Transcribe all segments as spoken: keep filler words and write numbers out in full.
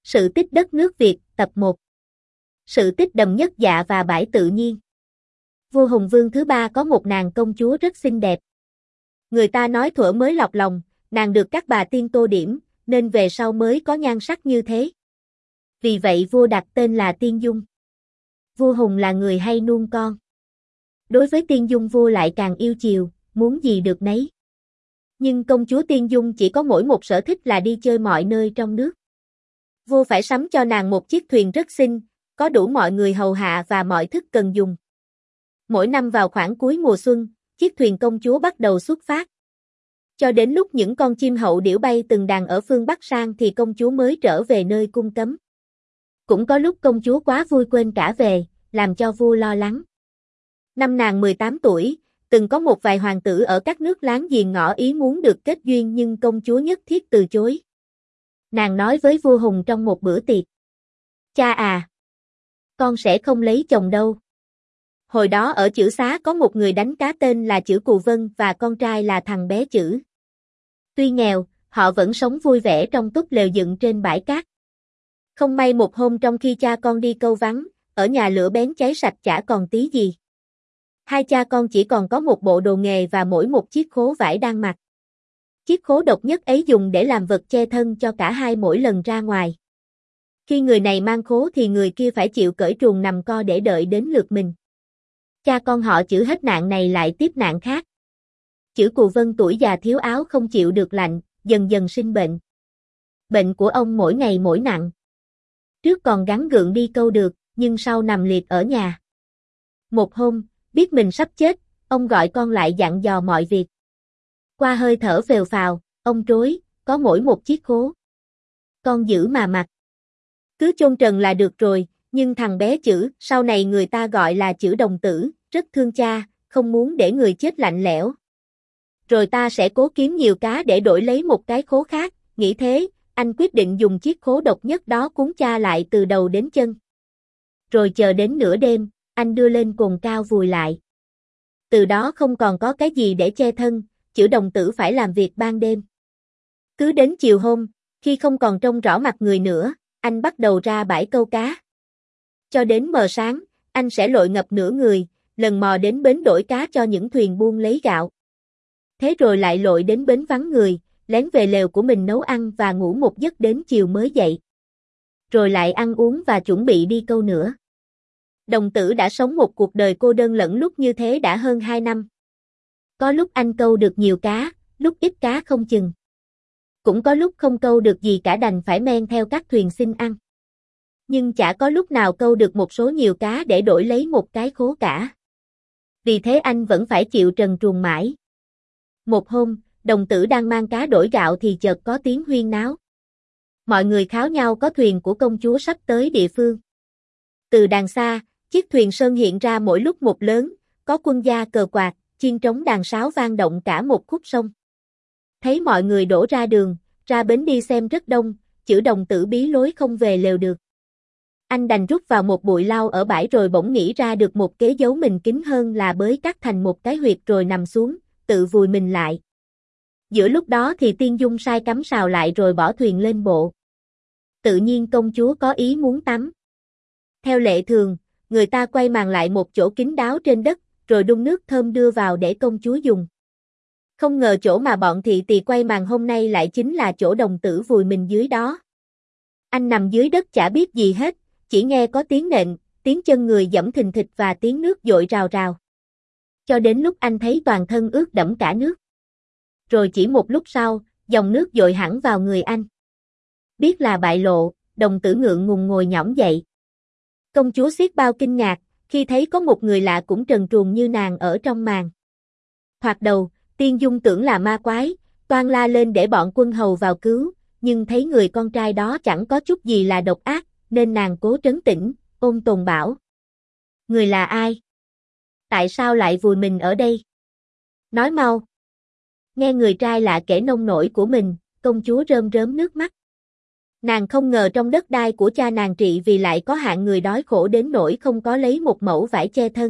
Sự tích đất nước Việt, tập một. Sự tích Đầm Nhất Dạ và Bãi Tự Nhiên. Vua Hùng Vương thứ ba có một nàng công chúa rất xinh đẹp. Người ta nói thuở mới lọt lòng, nàng được các bà tiên tô điểm, nên về sau mới có nhan sắc như thế. Vì vậy vua đặt tên là Tiên Dung. Vua Hùng là người hay nuông con. Đối với Tiên Dung vua lại càng yêu chiều, muốn gì được nấy. Nhưng công chúa Tiên Dung chỉ có mỗi một sở thích là đi chơi mọi nơi trong nước. Vua phải sắm cho nàng một chiếc thuyền rất xinh, có đủ mọi người hầu hạ và mọi thức cần dùng. Mỗi năm vào khoảng cuối mùa xuân, chiếc thuyền công chúa bắt đầu xuất phát. Cho đến lúc những con chim hậu điểu bay từng đàn ở phương Bắc sang thì công chúa mới trở về nơi cung cấm. Cũng có lúc công chúa quá vui quên cả về, làm cho vua lo lắng. Năm nàng mười tám tuổi, từng có một vài hoàng tử ở các nước láng giềng ngỏ ý muốn được kết duyên nhưng công chúa nhất thiết từ chối. Nàng nói với vua Hùng trong một bữa tiệc: "Cha à, con sẽ không lấy chồng đâu." Hồi đó ở Chữ Xá có một người đánh cá tên là Chữ Cù Vân và con trai là thằng bé Chữ. Tuy nghèo, họ vẫn sống vui vẻ trong túp lều dựng trên bãi cát. Không may một hôm trong khi cha con đi câu vắng, ở nhà lửa bén cháy sạch chả còn tí gì. Hai cha con chỉ còn có một bộ đồ nghề và mỗi một chiếc khố vải đang mặc. Chiếc khố độc nhất ấy dùng để làm vật che thân cho cả hai mỗi lần ra ngoài. Khi người này mang khố thì người kia phải chịu cởi truồng nằm co để đợi đến lượt mình. Cha con họ Chữ hết nạn này lại tiếp nạn khác. Chữ Cù Vân tuổi già thiếu áo không chịu được lạnh, dần dần sinh bệnh. Bệnh của ông mỗi ngày mỗi nặng. Trước còn gắng gượng đi câu được, nhưng sau nằm liệt ở nhà. Một hôm, biết mình sắp chết, ông gọi con lại dặn dò mọi việc. Qua hơi thở phèo phào, ông trối, có mỗi một chiếc khố. Con giữ mà mặc. Cứ chôn trần là được rồi, nhưng thằng bé Chữ, sau này người ta gọi là Chữ đồng tử, rất thương cha, không muốn để người chết lạnh lẽo. Rồi ta sẽ cố kiếm nhiều cá để đổi lấy một cái khố khác, nghĩ thế, anh quyết định dùng chiếc khố độc nhất đó cuốn cha lại từ đầu đến chân. Rồi chờ đến nửa đêm, anh đưa lên cồn cao vùi lại. Từ đó không còn có cái gì để che thân, Chữ đồng tử phải làm việc ban đêm. Cứ đến chiều hôm, khi không còn trông rõ mặt người nữa, anh bắt đầu ra bãi câu cá. Cho đến mờ sáng, anh sẽ lội ngập nửa người, lần mò đến bến đổi cá cho những thuyền buôn lấy gạo. Thế rồi lại lội đến bến vắng người, lén về lều của mình nấu ăn và ngủ một giấc đến chiều mới dậy. Rồi lại ăn uống và chuẩn bị đi câu nữa. Đồng tử đã sống một cuộc đời cô đơn lẫn lúc như thế đã hơn hai năm. Có lúc anh câu được nhiều cá, lúc ít cá không chừng. Cũng có lúc không câu được gì cả đành phải men theo các thuyền xin ăn. Nhưng chả có lúc nào câu được một số nhiều cá để đổi lấy một cái khố cả. Vì thế anh vẫn phải chịu trần truồng mãi. Một hôm, đồng tử đang mang cá đổi gạo thì chợt có tiếng huyên náo. Mọi người kháo nhau có thuyền của công chúa sắp tới địa phương. Từ đàng xa, chiếc thuyền sơn hiện ra mỗi lúc một lớn, có quân gia cờ quạt, chiên trống đàn sáo vang động cả một khúc sông. Thấy mọi người đổ ra đường, ra bến đi xem rất đông, Chữ đồng tử bí lối không về lều được. Anh đành rút vào một bụi lau ở bãi rồi bỗng nghĩ ra được một kế giấu mình kín hơn là bới cắt thành một cái huyệt rồi nằm xuống, tự vùi mình lại. Giữa lúc đó thì Tiên Dung sai cắm sào lại rồi bỏ thuyền lên bộ. Tự nhiên công chúa có ý muốn tắm. Theo lệ thường, người ta quay màn lại một chỗ kín đáo trên đất, rồi đun nước thơm đưa vào để công chúa dùng. Không ngờ chỗ mà bọn thị tỳ quay màn hôm nay lại chính là chỗ đồng tử vùi mình dưới đó. Anh nằm dưới đất chả biết gì hết, chỉ nghe có tiếng nện, tiếng chân người giẫm thình thịch và tiếng nước dội rào rào. Cho đến lúc anh thấy toàn thân ướt đẫm cả nước. Rồi chỉ một lúc sau, dòng nước dội hẳn vào người anh. Biết là bại lộ, đồng tử ngượng ngùng ngồi nhõm dậy. Công chúa xiết bao kinh ngạc, khi thấy có một người lạ cũng trần truồng như nàng ở trong màn. Thoạt đầu, Tiên Dung tưởng là ma quái, toan la lên để bọn quân hầu vào cứu, nhưng thấy người con trai đó chẳng có chút gì là độc ác, nên nàng cố trấn tĩnh, ôn tồn bảo: "Người là ai? Tại sao lại vùi mình ở đây? Nói mau." Nghe người trai lạ kể nông nỗi của mình, công chúa rơm rớm nước mắt. Nàng không ngờ trong đất đai của cha nàng trị vì lại có hạng người đói khổ đến nỗi không có lấy một mẩu vải che thân.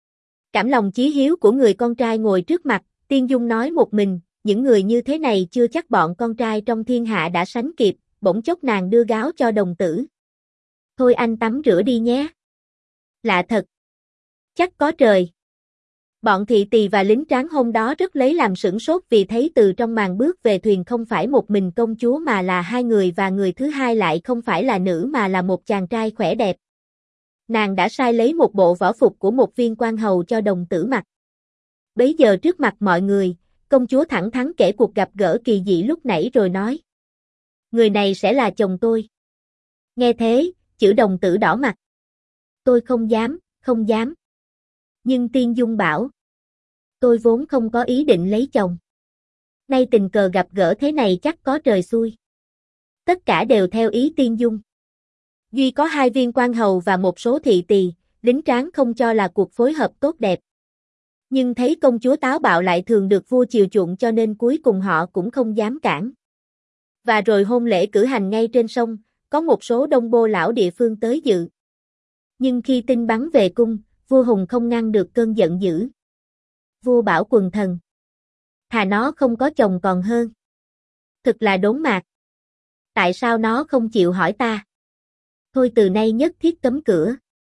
Cảm lòng chí hiếu của người con trai ngồi trước mặt, Tiên Dung nói một mình: "Những người như thế này chưa chắc bọn con trai trong thiên hạ đã sánh kịp, bỗng chốc nàng đưa gáo cho đồng tử. Thôi anh tắm rửa đi nhé. Lạ thật. Chắc có trời. Bọn thị tỳ và lính tráng hôm đó rất lấy làm sửng sốt vì thấy từ trong màn bước về thuyền không phải một mình công chúa mà là hai người và người thứ hai lại không phải là nữ mà là một chàng trai khỏe đẹp. Nàng đã sai lấy một bộ võ phục của một viên quan hầu cho đồng tử mặc. Bấy giờ trước mặt mọi người, công chúa thẳng thắn kể cuộc gặp gỡ kỳ dị lúc nãy rồi nói. Người này sẽ là chồng tôi. Nghe thế, chữ đồng tử đỏ mặt. Tôi không dám, không dám. Nhưng Tiên Dung bảo. Tôi vốn không có ý định lấy chồng. Nay tình cờ gặp gỡ thế này chắc có trời xui. Tất cả đều theo ý Tiên Dung. Duy có hai viên quan hầu và một số thị tỳ, lính tráng không cho là cuộc phối hợp tốt đẹp. Nhưng thấy công chúa táo bạo lại thường được vua chiều chuộng cho nên cuối cùng họ cũng không dám cản. Và rồi hôn lễ cử hành ngay trên sông, có một số đông bô lão địa phương tới dự. Nhưng khi tin bắn về cung, vua Hùng không ngăn được cơn giận dữ. Vua bảo quần thần. Thà nó không có chồng còn hơn. Thực là đốn mạc. Tại sao nó không chịu hỏi ta? Thôi từ nay nhất thiết cấm cửa.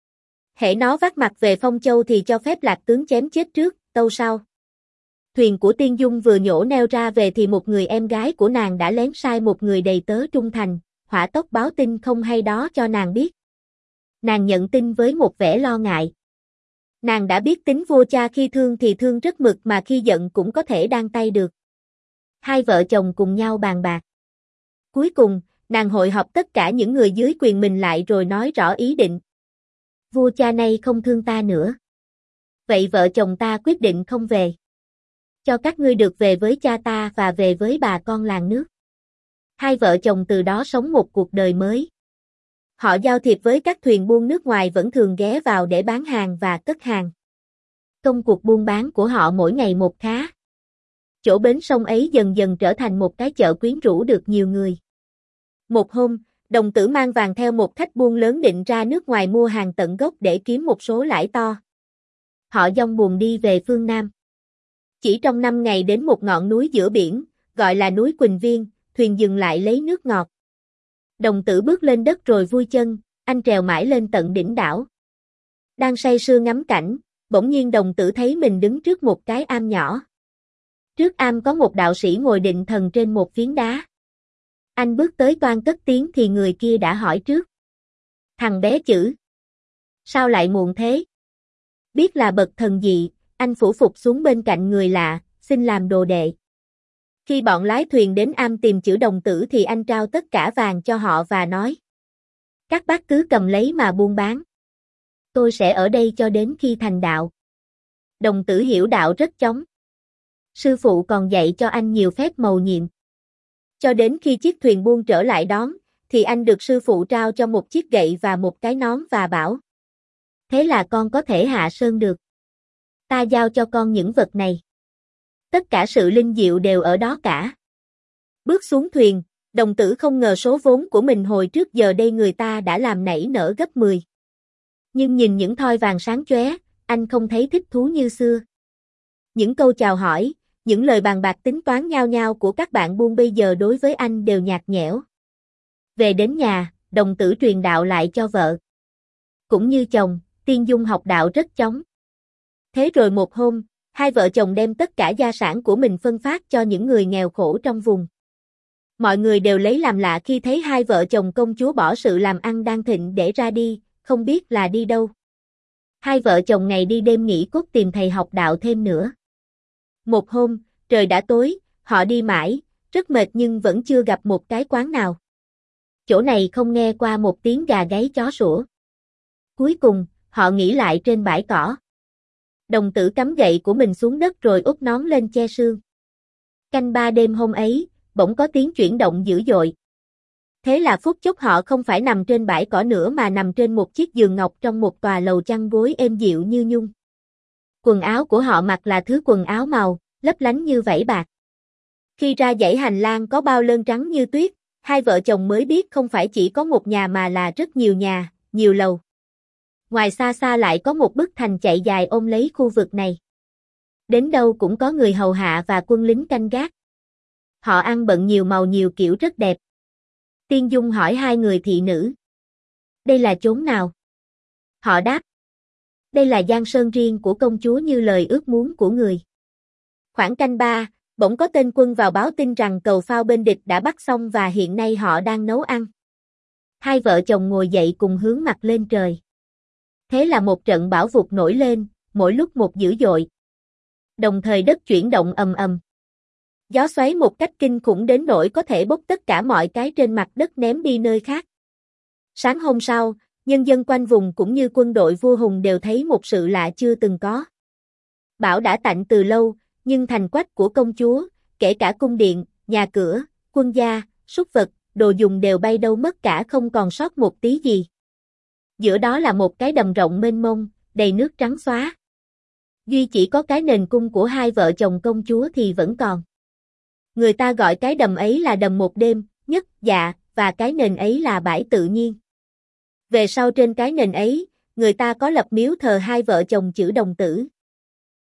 Hễ nó vác mặt về Phong Châu thì cho phép lạc tướng chém chết trước, tâu sau. Thuyền của Tiên Dung vừa nhổ neo ra về thì một người em gái của nàng đã lén sai một người đầy tớ trung thành, hỏa tốc báo tin không hay đó cho nàng biết. Nàng nhận tin với một vẻ lo ngại. Nàng đã biết tính vua cha khi thương thì thương rất mực mà khi giận cũng có thể đan tay được. Hai vợ chồng cùng nhau bàn bạc. Cuối cùng, nàng hội họp tất cả những người dưới quyền mình lại rồi nói rõ ý định. Vua cha nay không thương ta nữa. Vậy vợ chồng ta quyết định không về. Cho các ngươi được về với cha ta và về với bà con làng nước. Hai vợ chồng từ đó sống một cuộc đời mới. Họ giao thiệp với các thuyền buôn nước ngoài vẫn thường ghé vào để bán hàng và cất hàng. Công cuộc buôn bán của họ mỗi ngày một khá. Chỗ bến sông ấy dần dần trở thành một cái chợ quyến rũ được nhiều người. Một hôm, đồng tử mang vàng theo một khách buôn lớn định ra nước ngoài mua hàng tận gốc để kiếm một số lãi to. Họ dong buồm đi về phương Nam. Chỉ trong năm ngày đến một ngọn núi giữa biển, gọi là núi Quỳnh Viên, thuyền dừng lại lấy nước ngọt. Đồng tử bước lên đất rồi vui chân, anh trèo mãi lên tận đỉnh đảo. Đang say sưa ngắm cảnh, bỗng nhiên đồng tử thấy mình đứng trước một cái am nhỏ. Trước am có một đạo sĩ ngồi định thần trên một phiến đá. Anh bước tới toan cất tiếng thì người kia đã hỏi trước. Thằng bé chữ. Sao lại muộn thế? Biết là bậc thần dị, anh phủ phục xuống bên cạnh người lạ, xin làm đồ đệ. Khi bọn lái thuyền đến am tìm chữ đồng tử thì anh trao tất cả vàng cho họ và nói. Các bác cứ cầm lấy mà buôn bán. Tôi sẽ ở đây cho đến khi thành đạo. Đồng tử hiểu đạo rất chóng. Sư phụ còn dạy cho anh nhiều phép mầu nhiệm. Cho đến khi chiếc thuyền buôn trở lại đón, thì anh được sư phụ trao cho một chiếc gậy và một cái nón và bảo. Thế là con có thể hạ sơn được. Ta giao cho con những vật này. Tất cả sự linh diệu đều ở đó cả. Bước xuống thuyền, đồng tử không ngờ số vốn của mình hồi trước giờ đây người ta đã làm nảy nở gấp mười. Nhưng nhìn những thoi vàng sáng chóe, anh không thấy thích thú như xưa. Những câu chào hỏi, những lời bàn bạc tính toán nhao nhao của các bạn buôn bây giờ đối với anh đều nhạt nhẽo. Về đến nhà, đồng tử truyền đạo lại cho vợ. Cũng như chồng, Tiên Dung học đạo rất chóng. Thế rồi một hôm, hai vợ chồng đem tất cả gia sản của mình phân phát cho những người nghèo khổ trong vùng. Mọi người đều lấy làm lạ khi thấy hai vợ chồng công chúa bỏ sự làm ăn đang thịnh để ra đi, không biết là đi đâu. Hai vợ chồng ngày đi đêm nghỉ cốt tìm thầy học đạo thêm nữa. Một hôm, trời đã tối, họ đi mãi, rất mệt nhưng vẫn chưa gặp một cái quán nào. Chỗ này không nghe qua một tiếng gà gáy chó sủa. Cuối cùng, họ nghỉ lại trên bãi cỏ. Đồng tử cắm gậy của mình xuống đất rồi úp nón lên che sương. Canh ba đêm hôm ấy, bỗng có tiếng chuyển động dữ dội. Thế là phút chốc họ không phải nằm trên bãi cỏ nữa mà nằm trên một chiếc giường ngọc trong một tòa lầu chăn gối êm dịu như nhung. Quần áo của họ mặc là thứ quần áo màu, lấp lánh như vảy bạc. Khi ra dãy hành lang có bao lơn trắng như tuyết, hai vợ chồng mới biết không phải chỉ có một nhà mà là rất nhiều nhà, nhiều lầu. Ngoài xa xa lại có một bức thành chạy dài ôm lấy khu vực này. Đến đâu cũng có người hầu hạ và quân lính canh gác. Họ ăn bận nhiều màu nhiều kiểu rất đẹp. Tiên Dung hỏi hai người thị nữ. Đây là chốn nào? Họ đáp. Đây là giang sơn riêng của công chúa như lời ước muốn của người. Khoảng canh ba, bỗng có tên quân vào báo tin rằng cầu phao bên địch đã bắt xong và hiện nay họ đang nấu ăn. Hai vợ chồng ngồi dậy cùng hướng mặt lên trời. Thế là một trận bão vụt nổi lên, mỗi lúc một dữ dội. Đồng thời đất chuyển động ầm ầm. Gió xoáy một cách kinh khủng đến nỗi có thể bốc tất cả mọi cái trên mặt đất ném đi nơi khác. Sáng hôm sau, nhân dân quanh vùng cũng như quân đội vua Hùng đều thấy một sự lạ chưa từng có. Bão đã tạnh từ lâu, nhưng thành quách của công chúa, kể cả cung điện, nhà cửa, quân gia, súc vật, đồ dùng đều bay đâu mất cả không còn sót một tí gì. Giữa đó là một cái đầm rộng mênh mông, đầy nước trắng xóa. Duy chỉ có cái nền cung của hai vợ chồng công chúa thì vẫn còn. Người ta gọi cái đầm ấy là đầm một đêm, nhất dạ, và cái nền ấy là bãi tự nhiên. Về sau trên cái nền ấy, người ta có lập miếu thờ hai vợ chồng chữ đồng tử.